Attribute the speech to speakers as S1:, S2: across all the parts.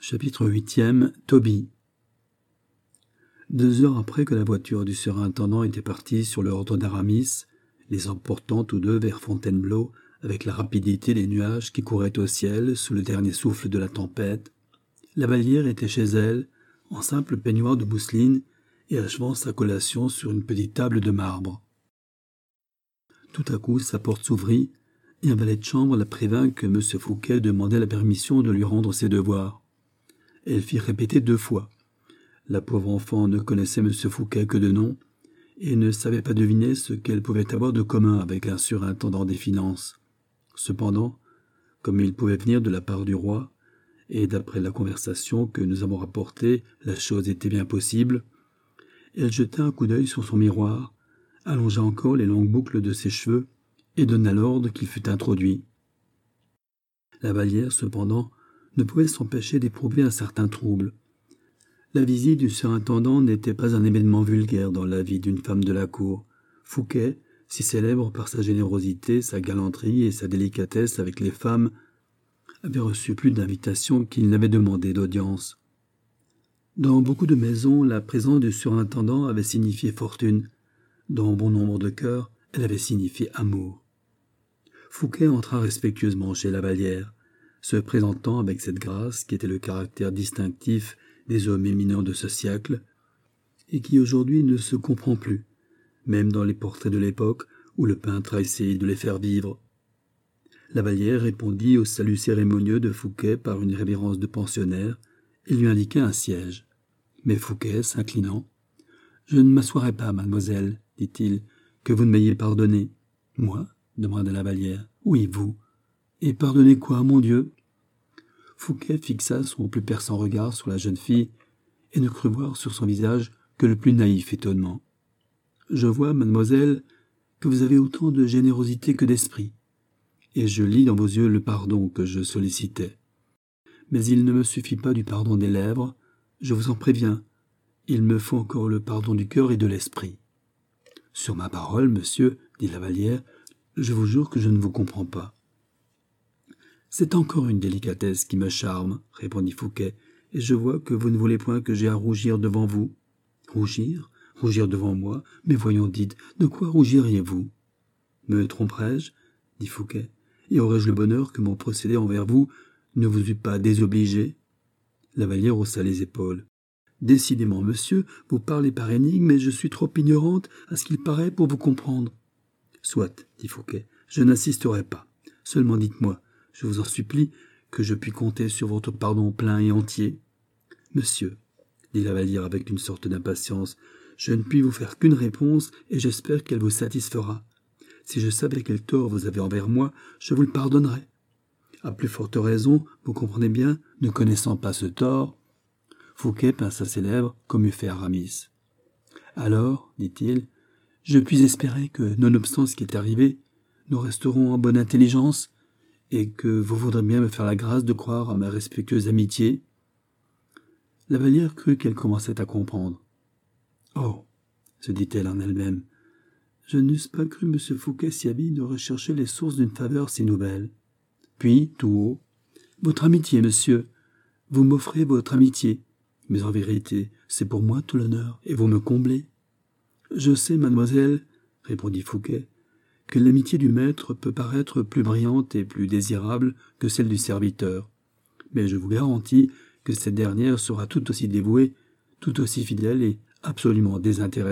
S1: Chapitre 8e. Toby. 2 heures après que la voiture du surintendant était partie sur l'ordre d'Aramis, les emportant tous deux vers Fontainebleau avec la rapidité des nuages qui couraient au ciel sous le dernier souffle de la tempête, Lavallière était chez elle, en simple peignoir de mousseline et achevant sa collation sur une petite table de marbre. Tout à coup, sa porte s'ouvrit et un valet de chambre la prévint que M. Fouquet demandait la permission de lui rendre ses devoirs. Elle fit répéter 2 fois. La pauvre enfant ne connaissait M. Fouquet que de nom et ne savait pas deviner ce qu'elle pouvait avoir de commun avec un surintendant des finances. Cependant, comme il pouvait venir de la part du roi, et d'après la conversation que nous avons rapportée, la chose était bien possible, elle jeta un coup d'œil sur son miroir, allongea encore les longues boucles de ses cheveux et donna l'ordre qu'il fût introduit. Lavallière, cependant, ne pouvait s'empêcher d'éprouver un certain trouble. La visite du surintendant n'était pas un événement vulgaire dans la vie d'une femme de la cour. Fouquet, si célèbre par sa générosité, sa galanterie et sa délicatesse avec les femmes, avait reçu plus d'invitations qu'il n'avait demandé d'audience. Dans beaucoup de maisons, la présence du surintendant avait signifié fortune. Dans bon nombre de cœurs, elle avait signifié amour. Fouquet entra respectueusement chez Lavallière, se présentant avec cette grâce qui était le caractère distinctif des hommes éminents de ce siècle, et qui aujourd'hui ne se comprend plus, même dans les portraits de l'époque où le peintre a essayé de les faire vivre. Lavallière répondit au salut cérémonieux de Fouquet par une révérence de pensionnaire et lui indiqua un siège. Mais Fouquet, s'inclinant, « Je ne m'assoirai pas, mademoiselle, dit-il, que vous ne m'ayez pardonné. »« Moi » demanda Lavallière. « Oui, vous. Et pardonnez quoi, mon Dieu ?» Fouquet fixa son plus perçant regard sur la jeune fille et ne crut voir sur son visage que le plus naïf étonnement. « Je vois, mademoiselle, que vous avez autant de générosité que d'esprit, et je lis dans vos yeux le pardon que je sollicitais. Mais il ne me suffit pas du pardon des lèvres, je vous en préviens, il me faut encore le pardon du cœur et de l'esprit. »« Sur ma parole, monsieur, dit Lavallière, je vous jure que je ne vous comprends pas. »« C'est encore une délicatesse qui me charme, répondit Fouquet, et je vois que vous ne voulez point que j'aie à rougir devant vous. »« Rougir ? Rougir devant moi ? Mais voyons, dites, de quoi rougiriez-vous ? » ?»« Me tromperais-je ? Dit Fouquet. Et aurais-je le bonheur que mon procédé envers vous ne vous eût pas désobligé ? Lavallière haussa les épaules. Décidément, monsieur, vous parlez par énigme, et je suis trop ignorante à ce qu'il paraît pour vous comprendre. Soit, dit Fouquet, je n'insisterai pas. Seulement dites-moi, je vous en supplie, que je puis compter sur votre pardon plein et entier. Monsieur, dit Lavallière avec une sorte d'impatience, je ne puis vous faire qu'une réponse, et j'espère qu'elle vous satisfera. Si je savais quel tort vous avez envers moi, je vous le pardonnerais. À plus forte raison, vous comprenez bien, ne connaissant pas ce tort. Fouquet pinça ses lèvres comme eût fait Aramis. Alors, dit-il, je puis espérer que, nonobstant ce qui est arrivé, nous resterons en bonne intelligence, et que vous voudrez bien me faire la grâce de croire à ma respectueuse amitié. Lavallière crut qu'elle commençait à comprendre. Oh, se dit-elle en elle-même, je n'eusse pas cru M. Fouquet si habile de rechercher les sources d'une faveur si nouvelle. Puis, tout haut, « Votre amitié, monsieur. Vous m'offrez votre amitié. Mais en vérité, c'est pour moi tout l'honneur, et vous me comblez. »« Je sais, mademoiselle, répondit Fouquet, que l'amitié du maître peut paraître plus brillante et plus désirable que celle du serviteur. Mais je vous garantis que cette dernière sera tout aussi dévouée, tout aussi fidèle et absolument désintéressée. »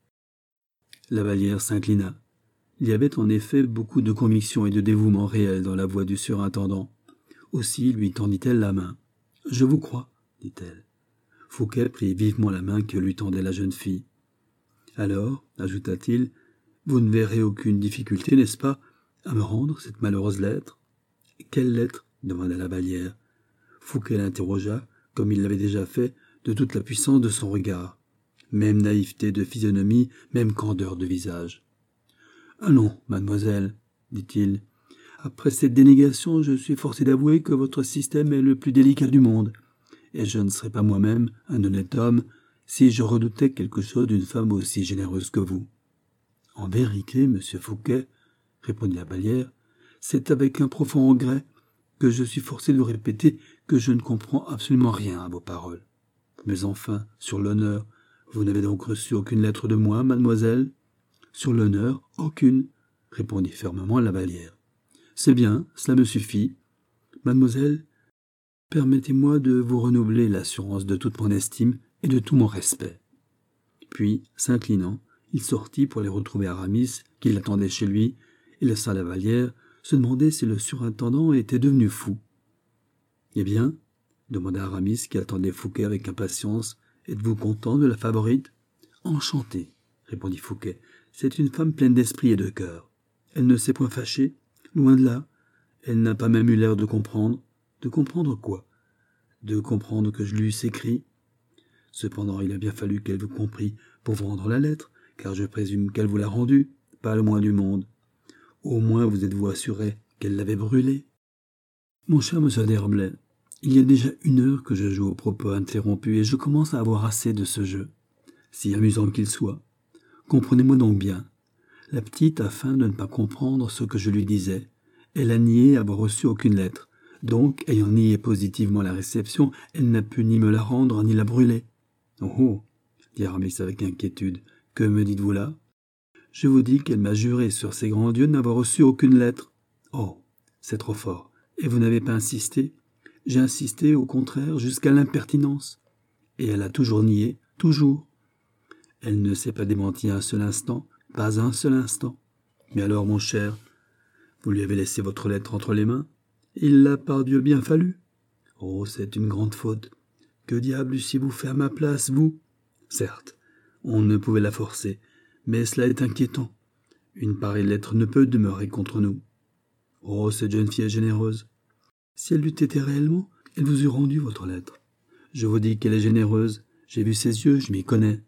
S1: Lavallière s'inclina. Il y avait en effet beaucoup de conviction et de dévouement réel dans la voix du surintendant. Aussi lui tendit-elle la main. « Je vous crois, dit-elle. » Fouquet prit vivement la main que lui tendait la jeune fille. « Alors, ajouta-t-il, vous ne verrez aucune difficulté, n'est-ce pas, à me rendre cette malheureuse lettre ?»« Quelle lettre ?» demanda Lavallière. Fouquet l'interrogea, comme il l'avait déjà fait, de toute la puissance de son regard. Même naïveté de physionomie, même candeur de visage. « Allons, mademoiselle, dit-il. Après cette dénégation, je suis forcé d'avouer que votre système est le plus délicat du monde, et je ne serais pas moi-même un honnête homme si je redoutais quelque chose d'une femme aussi généreuse que vous. »« En vérité, monsieur Fouquet, répondit Lavallière, c'est avec un profond regret que je suis forcé de vous répéter que je ne comprends absolument rien à vos paroles. Mais enfin, sur l'honneur, vous n'avez donc reçu aucune lettre de moi, mademoiselle? Sur l'honneur, aucune, répondit fermement Lavallière. C'est bien, cela me suffit. Mademoiselle, permettez-moi de vous renouveler l'assurance de toute mon estime et de tout mon respect. Puis, s'inclinant, il sortit pour aller retrouver Aramis, qui l'attendait chez lui, et laissant Lavallière se demander si le surintendant était devenu fou. « Eh bien, demanda Aramis, qui attendait Fouquet avec impatience, « êtes-vous content de la favorite ?»« Enchanté, répondit Fouquet. C'est une femme pleine d'esprit et de cœur. Elle ne s'est point fâchée, loin de là. Elle n'a pas même eu l'air de comprendre. De comprendre quoi? De comprendre que je lui eusse écrit. Cependant, il a bien fallu qu'elle vous comprît pour vous rendre la lettre, car je présume qu'elle vous l'a rendue, pas le moins du monde. Au moins vous êtes-vous assuré qu'elle l'avait brûlée? Mon cher monsieur d'Herblay, il y a déjà 1 heure que je joue au propos interrompu et je commence à avoir assez de ce jeu, si amusant qu'il soit. Comprenez-moi donc bien. La petite, afin de ne pas comprendre ce que je lui disais, elle a nié avoir reçu aucune lettre. Donc, ayant nié positivement la réception, elle n'a pu ni me la rendre, ni la brûler. « Oh oh !» dit Aramis avec inquiétude. « Que me dites-vous là ?»« Je vous dis qu'elle m'a juré sur ses grands dieux de n'avoir reçu aucune lettre. »« Oh, c'est trop fort. Et vous n'avez pas insisté ?»« J'ai insisté, au contraire, jusqu'à l'impertinence. Et elle a toujours nié, toujours. Elle ne s'est pas démentie un seul instant, pas un seul instant. Mais alors, mon cher, vous lui avez laissé votre lettre entre les mains? Il l'a pardieu bien fallu. Oh, c'est une grande faute. Que diable eussiez-vous fait à ma place, vous? Certes, on ne pouvait la forcer, mais cela est inquiétant. Une pareille lettre ne peut demeurer contre nous. Oh, cette jeune fille est généreuse. Si elle l'eût été réellement, elle vous eût rendu votre lettre. Je vous dis qu'elle est généreuse. J'ai vu ses yeux, je m'y connais.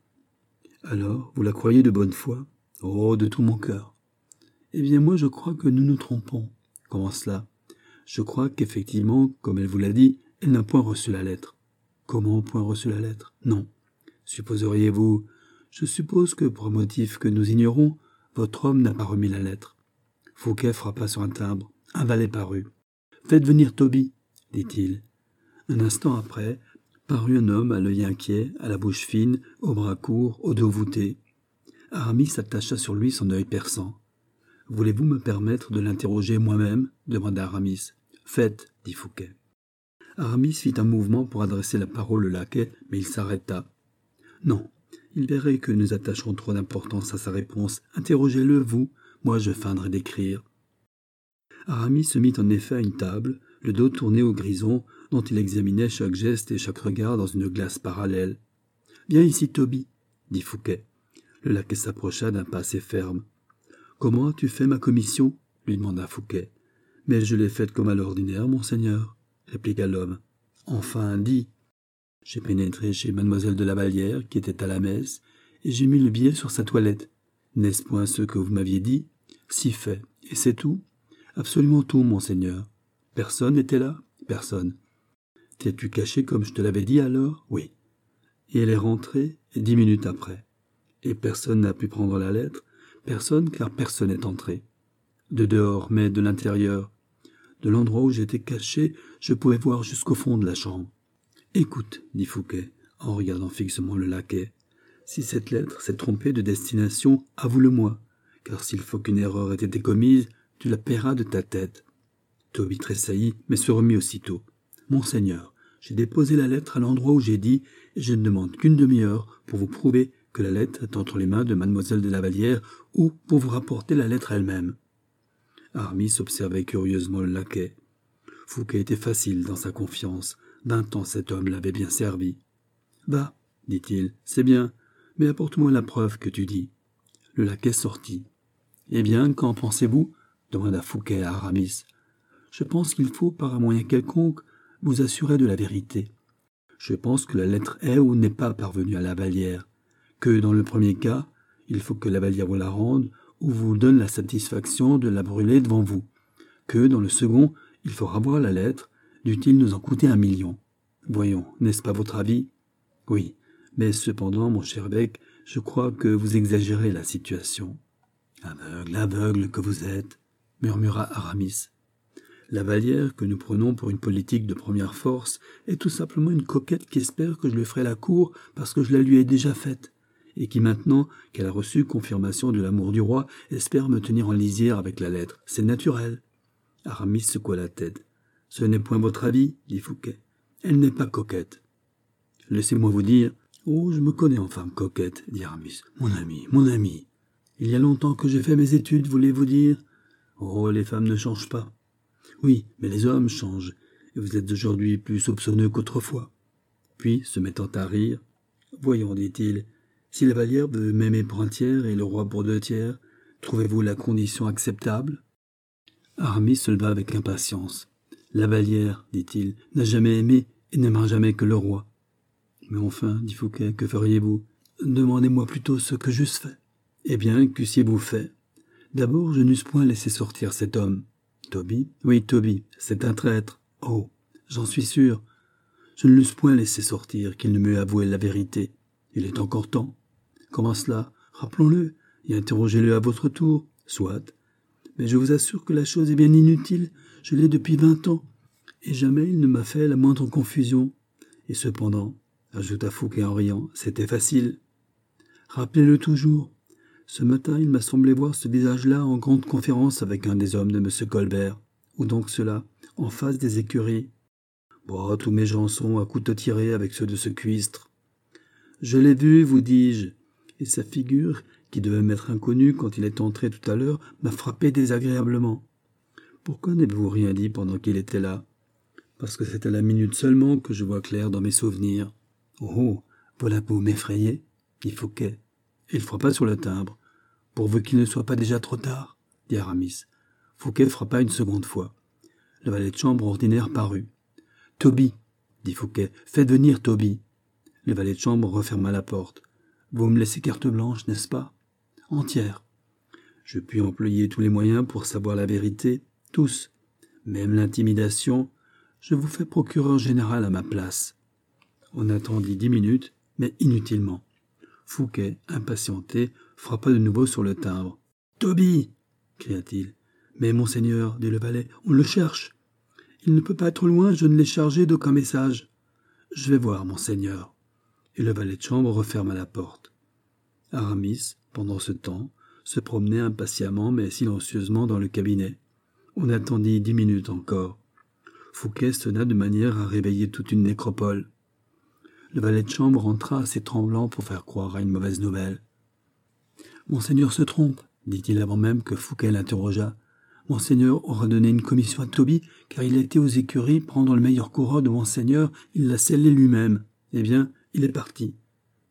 S1: Alors, vous la croyez de bonne foi? Oh, de tout mon cœur. Eh bien, moi, je crois que nous nous trompons. Comment cela? Je crois qu'effectivement, comme elle vous l'a dit, elle n'a point reçu la lettre. Comment point reçu la lettre? Non. Supposeriez-vous? Je suppose que, pour un motif que nous ignorons, votre homme n'a pas remis la lettre. Fouquet frappa sur un timbre. Un valet parut. « Faites venir Toby, dit-il. Un instant après, parut un homme à l'œil inquiet, à la bouche fine, aux bras courts, au dos voûté. Aramis attacha sur lui son œil perçant. « Voulez-vous me permettre de l'interroger moi-même » demanda Aramis. « Faites, dit Fouquet. Aramis fit un mouvement pour adresser la parole au laquais, mais il s'arrêta. « Non, il verrait que nous attacherons trop d'importance à sa réponse. Interrogez-le, vous, moi je feindrai d'écrire. » Aramis se mit en effet à une table, le dos tourné au grison, dont il examinait chaque geste et chaque regard dans une glace parallèle. « Viens ici, Toby, dit Fouquet. Le laquais s'approcha d'un pas assez ferme. « Comment as-tu fait ma commission ?» lui demanda Fouquet. « Mais je l'ai faite comme à l'ordinaire, monseigneur, » répliqua l'homme. « Enfin, dis. » J'ai pénétré chez mademoiselle de Lavallière, qui était à la messe, et j'ai mis le billet sur sa toilette. N'est-ce point ce que vous m'aviez dit? Si fait. Et c'est tout? Absolument tout, monseigneur. Personne n'était là? Personne. T'es-tu caché comme je te l'avais dit alors? Oui. Et elle est rentrée 10 minutes après. Et personne n'a pu prendre la lettre? Personne, car personne n'est entré. De dehors, mais de l'intérieur. De l'endroit où j'étais caché, je pouvais voir jusqu'au fond de la chambre. Écoute, dit Fouquet, en regardant fixement le laquais, si cette lettre s'est trompée de destination, avoue-le-moi, car s'il faut qu'une erreur ait été commise, tu la paieras de ta tête. Toby tressaillit, mais se remit aussitôt. Monseigneur, j'ai déposé la lettre à l'endroit où j'ai dit, et je ne demande qu'une demi-heure pour vous prouver que la lettre est entre les mains de mademoiselle de Lavallière ou pour vous rapporter la lettre elle-même. Aramis observait curieusement le laquais. Fouquet était facile dans sa confiance. 20 ans cet homme l'avait bien servi. « Va, dit-il, c'est bien, mais apporte-moi la preuve que tu dis. » Le laquais sortit. « Eh bien, qu'en pensez-vous » demanda Fouquet à Aramis. « Je pense qu'il faut, par un moyen quelconque, vous assurer de la vérité. Je pense que la lettre est ou n'est pas parvenue à Lavallière, que dans le premier cas, il faut que Lavallière vous la rende ou vous donne la satisfaction de la brûler devant vous, que dans le second, il faudra voir la lettre, dût-il nous en coûter 1 million. Voyons, n'est-ce pas votre avis? Oui, mais cependant, mon cher Bec, je crois que vous exagérez la situation. Aveugle, aveugle que vous êtes, murmura Aramis. La Vallière, que nous prenons pour une politique de première force, est tout simplement une coquette qui espère que je lui ferai la cour parce que je la lui ai déjà faite, et qui maintenant qu'elle a reçu confirmation de l'amour du roi, espère me tenir en lisière avec la lettre. C'est naturel. » Aramis secoua la tête. « Ce n'est point votre avis, dit Fouquet. Elle n'est pas coquette. »« Laissez-moi vous dire... »« Oh, je me connais en femme coquette, dit Aramis. Mon ami. Il y a longtemps que j'ai fait mes études, voulez-vous dire ? Oh, les femmes ne changent pas. Oui, mais les hommes changent, et vous êtes aujourd'hui plus soupçonneux qu'autrefois. » Puis, se mettant à rire, « Voyons, dit-il, si la Vallière veut m'aimer pour un tiers et le roi pour 2/3, trouvez-vous la condition acceptable ?» Aramis se leva avec impatience. « La Vallière, dit-il, n'a jamais aimé et n'aimera jamais que le roi. » « Mais enfin, dit Fouquet, que feriez-vous ? Demandez-moi plutôt ce que j'eusse fait. » « Eh bien, qu'eussiez-vous fait ? D'abord, je n'eusse point laissé sortir cet homme. »« Toby ? Oui, Toby, c'est un traître. Oh, j'en suis sûr. Je ne l'eusse point laissé sortir, qu'il ne m'eût avoué la vérité. Il est encore temps. Comment cela ? Rappelons-le, et interrogez-le à votre tour. Soit. Mais je vous assure que la chose est bien inutile. Je l'ai depuis 20 ans, et jamais il ne m'a fait la moindre confusion. Et cependant, ajouta Fouquet en riant, c'était facile. Rappelez-le toujours. Ce matin, il m'a semblé voir ce visage-là en grande conférence avec un des hommes de M. Colbert. Où donc cela ? En face des écuries. Bon, tous mes gens sont à couteau tiré avec ceux de ce cuistre. Je l'ai vu, vous dis-je, et sa figure, qui devait m'être inconnue quand il est entré tout à l'heure, m'a frappé désagréablement. Pourquoi n'avez-vous rien dit pendant qu'il était là ? Parce que c'est à la minute seulement que je vois clair dans mes souvenirs. Oh, voilà que vous m'effrayez, dit Fouquet. Il frappa sur le timbre. Pourvu qu'il ne soit pas déjà trop tard, dit Aramis. Fouquet frappa une seconde fois. Le valet de chambre ordinaire parut. Toby, dit Fouquet, faites venir Toby. Le valet de chambre referma la porte. Vous me laissez carte blanche, n'est-ce pas ? Entière. Je puis employer tous les moyens pour savoir la vérité, tous, même l'intimidation. Je vous fais procureur général à ma place. On attendit 10 minutes, mais inutilement. Fouquet, impatienté, frappa de nouveau sur le timbre. « Toby !» cria-t-il. « Mais, monseigneur, dit le valet, on le cherche. Il ne peut pas être loin, je ne l'ai chargé d'aucun message. Je vais voir, monseigneur. » Et le valet de chambre referma la porte. Aramis, pendant ce temps, se promenait impatiemment mais silencieusement dans le cabinet. On attendit 10 minutes encore. Fouquet sonna de manière à réveiller toute une nécropole. Le valet de chambre entra assez tremblant pour faire croire à une mauvaise nouvelle. « Monseigneur se trompe, dit-il avant même que Fouquet l'interrogeât. Monseigneur aura donné une commission à Toby, car il a été aux écuries prendre le meilleur coureur de Monseigneur, il l'a scellé lui-même. Eh bien, il est parti. »« Parti »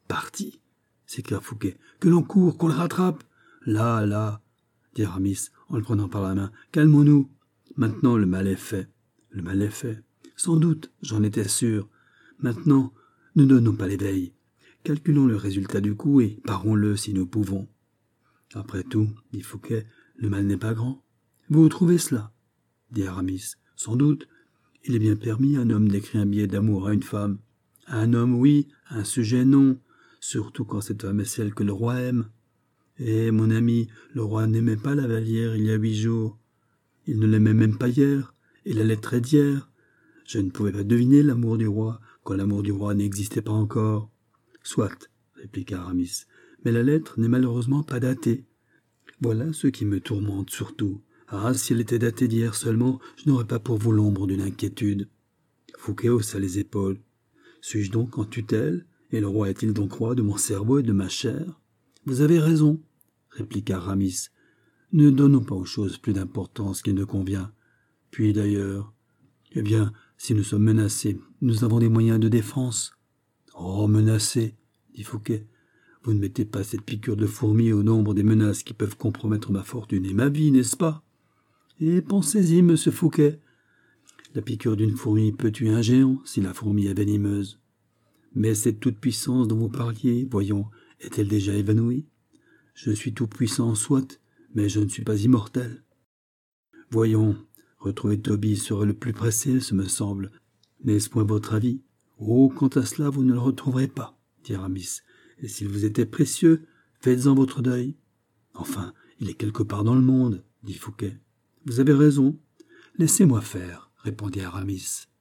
S1: s'écria Fouquet. « Que l'on court, qu'on le rattrape !»« Là, dit Aramis en le prenant par la main. « Calmons-nous. Maintenant, le mal est fait. » « Le mal est fait. Sans doute, j'en étais sûr. Maintenant, ne donnons pas l'éveil. Calculons le résultat du coup et parons-le si nous pouvons. » « Après tout, dit Fouquet, le mal n'est pas grand. »« Vous trouvez cela ?» dit Aramis. « Sans doute. Il est bien permis à un homme d'écrire un billet d'amour à une femme. À un homme, oui, à un sujet, non. Surtout quand cette femme est celle que le roi aime. Eh, mon ami, le roi n'aimait pas la Vallière il y a 8 jours. Il ne l'aimait même pas hier, et la lettre est d'hier. Je ne pouvais pas deviner l'amour du roi, quand l'amour du roi n'existait pas encore. »« Soit, répliqua Aramis, mais la lettre n'est malheureusement pas datée. Voilà ce qui me tourmente surtout. Ah, si elle était datée d'hier seulement, je n'aurais pas pour vous l'ombre d'une inquiétude. » Fouquet haussa les épaules. « Suis-je donc en tutelle, et le roi est-il donc roi de mon cerveau et de ma chair ? » « Vous avez raison, répliqua Aramis. Ne donnons pas aux choses plus d'importance qu'il ne convient. Puis d'ailleurs, eh bien, si nous sommes menacés, nous avons des moyens de défense. »« Oh, menacés, dit Fouquet. Vous ne mettez pas cette piqûre de fourmi au nombre des menaces qui peuvent compromettre ma fortune et ma vie, n'est-ce pas ? Et pensez-y, monsieur Fouquet. La piqûre d'une fourmi peut tuer un géant si la fourmi est venimeuse. Mais cette toute-puissance dont vous parliez, voyons, est-elle déjà évanouie ? Je suis tout-puissant, soit, mais je ne suis pas immortel. Voyons, retrouver Toby serait le plus pressé, ce me semble. N'est-ce point votre avis ? Oh, quant à cela, vous ne le retrouverez pas, dit Aramis. Et s'il vous était précieux, faites-en votre deuil. Enfin, il est quelque part dans le monde, dit Fouquet. Vous avez raison. Laissez-moi faire, répondit Aramis.